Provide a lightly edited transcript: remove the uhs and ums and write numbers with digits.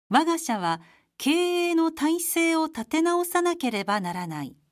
我が社は経営の体制を立て直さなければならない。